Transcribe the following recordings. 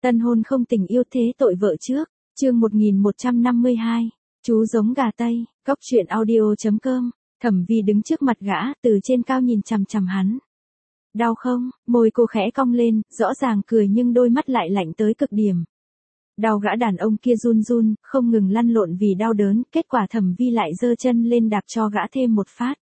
Tân hôn không tình yêu thế tội vợ trước, chương 1152, chú giống gà Tây, cóc truyện audio.com, Thẩm Vi đứng trước mặt gã, từ trên cao nhìn chằm chằm hắn. Đau không? Môi cô khẽ cong lên, rõ ràng cười nhưng đôi mắt lại lạnh tới cực điểm. Đau, gã đàn ông kia run run, không ngừng lăn lộn vì đau đớn, kết quả Thẩm Vi lại giơ chân lên đạp cho gã thêm một phát.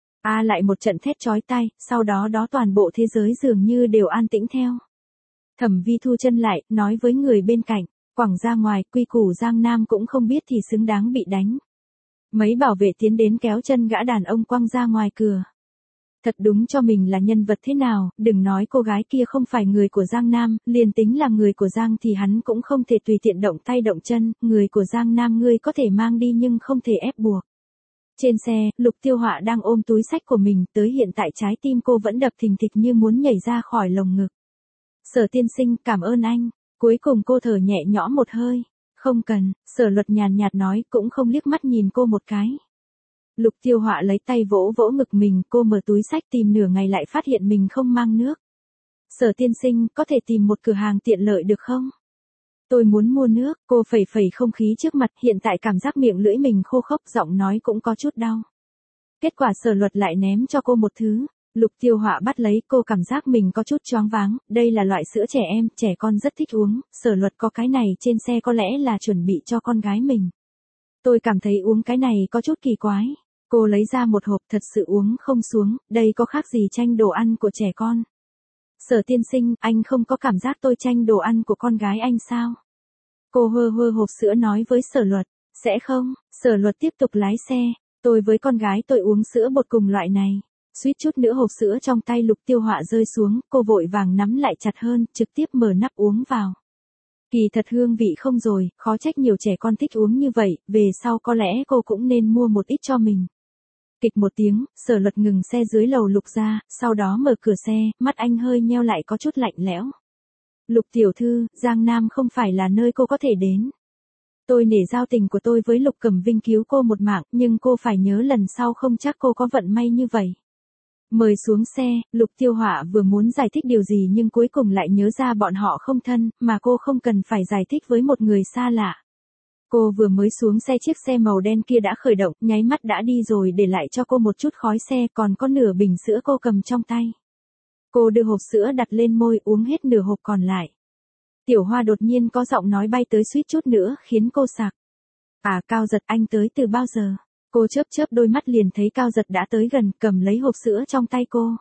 Lại một trận thét chói tai, sau đó toàn bộ thế giới dường như đều an tĩnh theo. Thẩm Vi thu chân lại, nói với người bên cạnh, quẳng ra ngoài, quy củ Giang Nam cũng không biết thì xứng đáng bị đánh. Mấy bảo vệ tiến đến kéo chân gã đàn ông quăng ra ngoài cửa. Thật đúng cho mình là nhân vật thế nào, đừng nói cô gái kia không phải người của Giang Nam, liền tính là người của Giang thì hắn cũng không thể tùy tiện động tay động chân, người của Giang Nam ngươi có thể mang đi nhưng không thể ép buộc. Trên xe, Lục Tiêu Họa đang ôm túi xách của mình, tới hiện tại trái tim cô vẫn đập thình thịch như muốn nhảy ra khỏi lồng ngực. Sở tiên sinh, cảm ơn anh. Cuối cùng cô thở nhẹ nhõm một hơi. Không cần, Sở Luật nhàn nhạt nói, cũng không liếc mắt nhìn cô một cái. Lục Tiêu Họa lấy tay vỗ vỗ ngực mình, cô mở túi xách tìm nửa ngày lại phát hiện mình không mang nước. Sở tiên sinh, có thể tìm một cửa hàng tiện lợi được không? Tôi muốn mua nước, cô phẩy phẩy không khí trước mặt, hiện tại cảm giác miệng lưỡi mình khô khốc, giọng nói cũng có chút đau. Kết quả Sở Luật lại ném cho cô một thứ. Lục Tiêu Họa bắt lấy, cô cảm giác mình có chút choáng váng, đây là loại sữa trẻ em, trẻ con rất thích uống, Sở Luật có cái này trên xe có lẽ là chuẩn bị cho con gái mình. Tôi cảm thấy uống cái này có chút kỳ quái. Cô lấy ra một hộp, thật sự uống không xuống, đây có khác gì tranh đồ ăn của trẻ con. Sở tiên sinh, anh không có cảm giác tôi tranh đồ ăn của con gái anh sao? Cô hơ hơ hộp sữa nói với Sở Luật, sẽ không, Sở Luật tiếp tục lái xe, tôi với con gái tôi uống sữa bột cùng loại này. Suýt chút nữa hộp sữa trong tay Lục Tiêu Họa rơi xuống, cô vội vàng nắm lại chặt hơn, trực tiếp mở nắp uống vào. Kỳ thật hương vị không rồi, khó trách nhiều trẻ con thích uống như vậy, về sau có lẽ cô cũng nên mua một ít cho mình. Kịch một tiếng, Sở Luật ngừng xe dưới lầu Lục ra, sau đó mở cửa xe, mắt anh hơi nheo lại có chút lạnh lẽo. Lục tiểu thư, Giang Nam không phải là nơi cô có thể đến. Tôi nể giao tình của tôi với Lục Cẩm Vinh cứu cô một mạng, nhưng cô phải nhớ lần sau không chắc cô có vận may như vậy. Mời xuống xe, Lục Tiêu Họa vừa muốn giải thích điều gì nhưng cuối cùng lại nhớ ra bọn họ không thân, mà cô không cần phải giải thích với một người xa lạ. Cô vừa mới xuống xe, chiếc xe màu đen kia đã khởi động, nháy mắt đã đi rồi, để lại cho cô một chút khói xe, còn có nửa bình sữa cô cầm trong tay. Cô đưa hộp sữa đặt lên môi, uống hết nửa hộp còn lại. Tiểu Hoa đột nhiên có giọng nói bay tới suýt chút nữa khiến cô sặc. Cao Giật, anh tới từ bao giờ? Cô chớp chớp đôi mắt liền thấy Cao Giật đã tới gần, cầm lấy hộp sữa trong tay cô.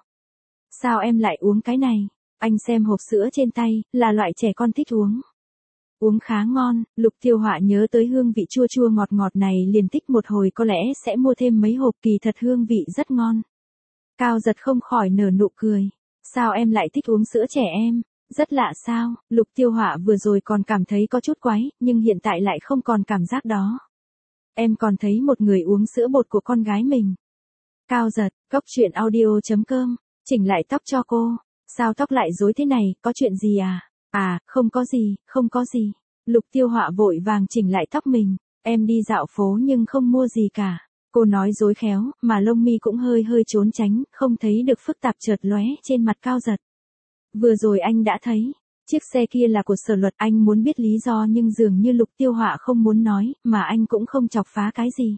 Sao em lại uống cái này? Anh xem hộp sữa trên tay, là loại trẻ con thích uống. Uống khá ngon, Lục Tiêu Họa nhớ tới hương vị chua chua ngọt ngọt này liền thích một hồi, có lẽ sẽ mua thêm mấy hộp, kỳ thật hương vị rất ngon. Cao Giật không khỏi nở nụ cười. Sao em lại thích uống sữa trẻ em? Rất lạ sao? Lục Tiêu Họa vừa rồi còn cảm thấy có chút quái, nhưng hiện tại lại không còn cảm giác đó. Em còn thấy một người uống sữa bột của con gái mình. Cao Giật, cóc truyện audio.com, chỉnh lại tóc cho cô. Sao tóc lại rối thế này, có chuyện gì à? Không có gì, không có gì. Lục Tiêu Họa vội vàng chỉnh lại tóc mình. Em đi dạo phố nhưng không mua gì cả. Cô nói dối khéo, mà lông mi cũng hơi trốn tránh, không thấy được phức tạp chợt lóe trên mặt Cao Giật. Vừa rồi anh đã thấy. Chiếc xe kia là của Sở Luật, anh muốn biết lý do nhưng dường như Lục Tiêu Họa không muốn nói, mà anh cũng không chọc phá cái gì.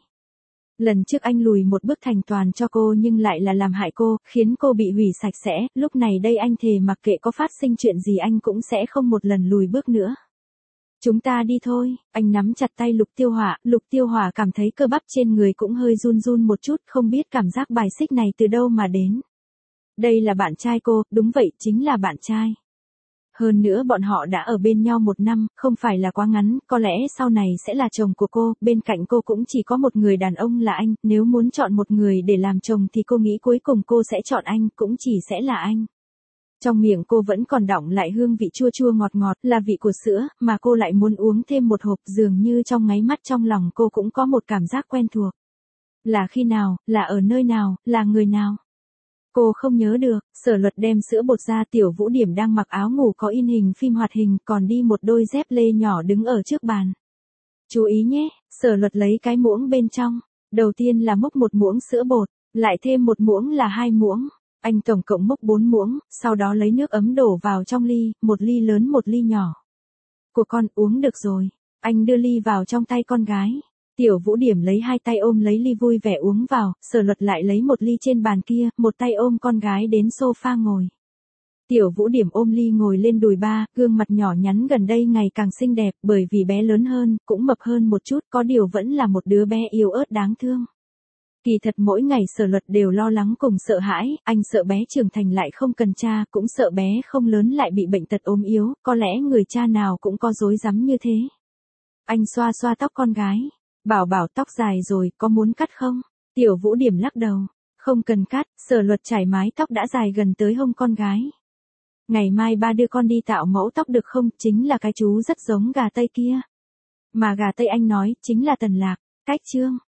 Lần trước anh lùi một bước thành toàn cho cô nhưng lại là làm hại cô, khiến cô bị hủy sạch sẽ, lúc này đây anh thề mặc kệ có phát sinh chuyện gì anh cũng sẽ không một lần lùi bước nữa. Chúng ta đi thôi, anh nắm chặt tay Lục Tiêu Họa cảm thấy cơ bắp trên người cũng hơi run run một chút, không biết cảm giác bài xích này từ đâu mà đến. Đây là bạn trai cô, đúng vậy, chính là bạn trai. Hơn nữa bọn họ đã ở bên nhau 1 năm, không phải là quá ngắn, có lẽ sau này sẽ là chồng của cô, bên cạnh cô cũng chỉ có một người đàn ông là anh, nếu muốn chọn một người để làm chồng thì cô nghĩ cuối cùng cô sẽ chọn anh, cũng chỉ sẽ là anh. Trong miệng cô vẫn còn đọng lại hương vị chua chua ngọt ngọt, là vị của sữa, mà cô lại muốn uống thêm một hộp, dường như trong nháy mắt trong lòng cô cũng có một cảm giác quen thuộc. Là khi nào, là ở nơi nào, là người nào? Cô không nhớ được. Sở Luật đem sữa bột ra, Tiểu Vũ Điểm đang mặc áo ngủ có in hình phim hoạt hình, còn đi một đôi dép lê nhỏ đứng ở trước bàn. Chú ý nhé, Sở Luật lấy cái muỗng bên trong. Đầu tiên là múc 1 muỗng sữa bột, lại thêm 1 muỗng là 2 muỗng. Anh tổng cộng múc 4 muỗng, sau đó lấy nước ấm đổ vào trong ly, 1 ly lớn 1 ly nhỏ. Của con uống được rồi. Anh đưa ly vào trong tay con gái. Tiểu Vũ Điểm lấy hai tay ôm lấy ly vui vẻ uống vào, Sở Luật lại lấy một ly trên bàn kia, một tay ôm con gái đến sofa ngồi. Tiểu Vũ Điểm ôm ly ngồi lên đùi ba, gương mặt nhỏ nhắn gần đây ngày càng xinh đẹp, bởi vì bé lớn hơn, cũng mập hơn một chút, có điều vẫn là một đứa bé yếu ớt đáng thương. Kỳ thật mỗi ngày Sở Luật đều lo lắng cùng sợ hãi, anh sợ bé trưởng thành lại không cần cha, cũng sợ bé không lớn lại bị bệnh tật ốm yếu, có lẽ người cha nào cũng có rối rắm như thế. Anh xoa xoa tóc con gái. Bảo Bảo tóc dài rồi, có muốn cắt không? Tiểu Vũ Điểm lắc đầu. Không cần cắt, Sở Luật chải mái tóc đã dài gần tới hông con gái. Ngày mai ba đưa con đi tạo mẫu tóc được không? Chính là cái chú rất giống gà Tây kia. Mà gà Tây anh nói, chính là Tần Lạc. Cách chương.